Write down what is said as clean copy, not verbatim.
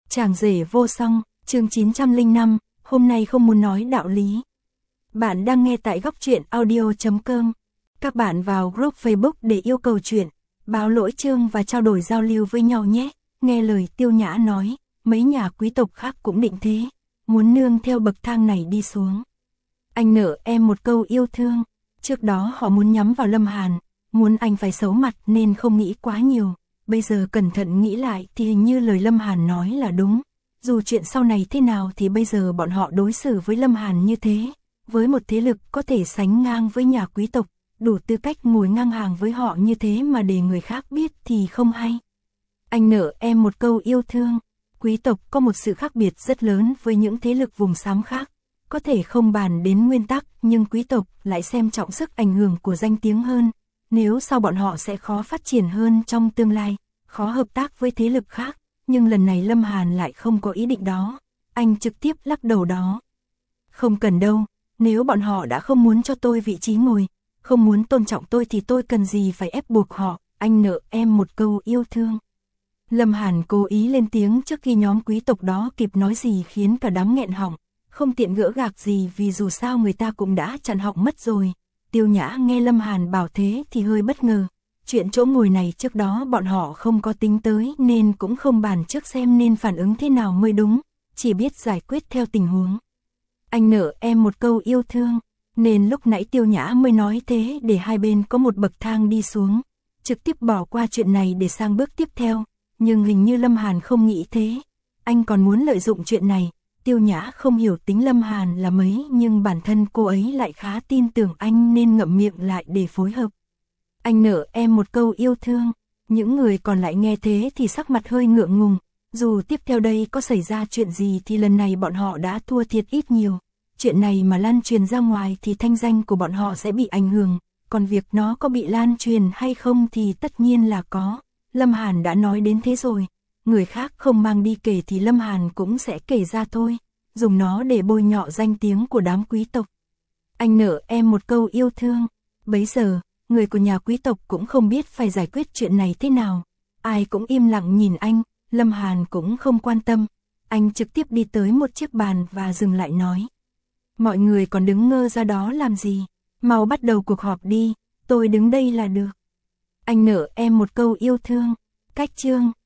Chàng rể vô song, chương 905, hôm nay không muốn nói đạo lý. Bạn đang nghe tại góc truyện audio.com. Các bạn vào group Facebook để yêu cầu chuyện, báo lỗi chương và trao đổi giao lưu với nhau nhé. Nghe lời Tiêu Nhã nói, mấy nhà quý tộc khác cũng định thế, muốn nương theo bậc thang này đi xuống. Anh nợ em một câu yêu thương, trước đó họ muốn nhắm vào Lâm Hàn, muốn anh phải xấu mặt nên không nghĩ quá nhiều. Bây giờ cẩn thận nghĩ lại thì hình như lời Lâm Hàn nói là đúng. Dù chuyện sau này thế nào thì bây giờ bọn họ đối xử với Lâm Hàn như thế, với một thế lực có thể sánh ngang với nhà quý tộc, đủ tư cách ngồi ngang hàng với họ như thế mà để người khác biết thì không hay. Anh nợ em một câu yêu thương, quý tộc có một sự khác biệt rất lớn với những thế lực vùng xám khác. Có thể không bàn đến nguyên tắc nhưng quý tộc lại xem trọng sức ảnh hưởng của danh tiếng hơn. Nếu sau bọn họ sẽ khó phát triển hơn trong tương lai, khó hợp tác với thế lực khác, nhưng lần này Lâm Hàn lại không có ý định đó. Anh trực tiếp lắc đầu đó. Không cần đâu, nếu bọn họ đã không muốn cho tôi vị trí ngồi, không muốn tôn trọng tôi thì tôi cần gì phải ép buộc họ, anh nợ em một câu yêu thương. Lâm Hàn cố ý lên tiếng trước khi nhóm quý tộc đó kịp nói gì khiến cả đám nghẹn họng, không tiện gỡ gạc gì vì dù sao người ta cũng đã chặn họng mất rồi. Tiêu Nhã nghe Lâm Hàn bảo thế thì hơi bất ngờ. Chuyện chỗ ngồi này trước đó bọn họ không có tính tới nên cũng không bàn trước xem nên phản ứng thế nào mới đúng, chỉ biết giải quyết theo tình huống. Anh nợ em một câu yêu thương, nên lúc nãy Tiêu Nhã mới nói thế để hai bên có một bậc thang đi xuống, trực tiếp bỏ qua chuyện này để sang bước tiếp theo, nhưng hình như Lâm Hàn không nghĩ thế. Anh còn muốn lợi dụng chuyện này. Tiêu Nhã không hiểu tính Lâm Hàn là mấy nhưng bản thân cô ấy lại khá tin tưởng anh nên ngậm miệng lại để phối hợp. Anh nợ em một câu yêu thương, những người còn lại nghe thế thì sắc mặt hơi ngượng ngùng, dù tiếp theo đây có xảy ra chuyện gì thì lần này bọn họ đã thua thiệt ít nhiều. Chuyện này mà lan truyền ra ngoài thì thanh danh của bọn họ sẽ bị ảnh hưởng, còn việc nó có bị lan truyền hay không thì tất nhiên là có. Lâm Hàn đã nói đến thế rồi. Người khác không mang đi kể thì Lâm Hàn cũng sẽ kể ra thôi, dùng nó để bôi nhọ danh tiếng của đám quý tộc. Anh nợ em một câu yêu thương, bấy giờ, người của nhà quý tộc cũng không biết phải giải quyết chuyện này thế nào. Ai cũng im lặng nhìn anh, Lâm Hàn cũng không quan tâm, anh trực tiếp đi tới một chiếc bàn và dừng lại nói. Mọi người còn đứng ngơ ra đó làm gì, mau bắt đầu cuộc họp đi, tôi đứng đây là được. Anh nợ em một câu yêu thương, cách chương.